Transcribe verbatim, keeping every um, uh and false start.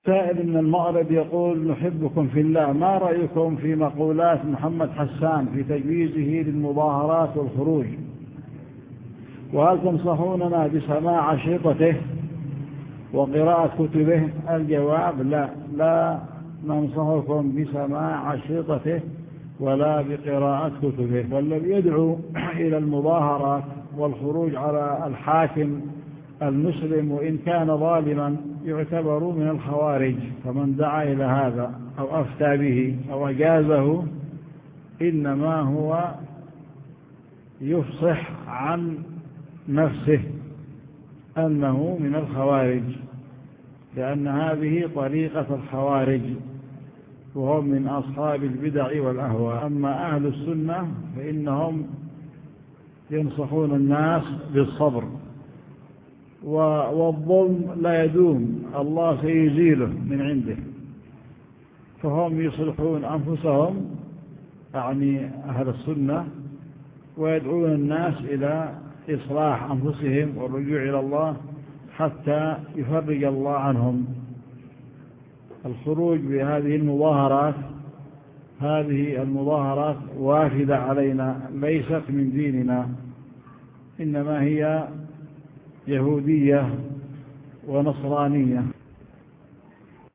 سائل من المغرب يقول: نحبكم في الله، ما رأيكم في مقولات محمد حسان في تجويزه للمظاهرات والخروج؟ وهل تنصحوننا بسماع أشرطته وقراءة كتبه؟ الجواب: لا لا ننصحكم بسماع أشرطته ولا بقراءة كتبه. والذي يدعو إلى المظاهرات والخروج على الحاكم المسلم وإن كان ظالما يعتبر من الخوارج، فمن دعا إلى هذا أو أفتى به أو أجازه إنما هو يفصح عن نفسه أنه من الخوارج، لأن هذه طريقة الخوارج وهم من أصحاب البدع والأهواء. أما أهل السنة فإنهم ينصحون الناس بالصبر، والظلم لا يدوم، الله سيزيله من عنده، فهم يصلحون أنفسهم يعني أهل السنة، ويدعون الناس إلى إصلاح أنفسهم والرجوع إلى الله حتى يفرج الله عنهم. الخروج بهذه المظاهرات هذه المظاهرات وافدة علينا، ليست من ديننا، إنما هي يهودية ونصرانية.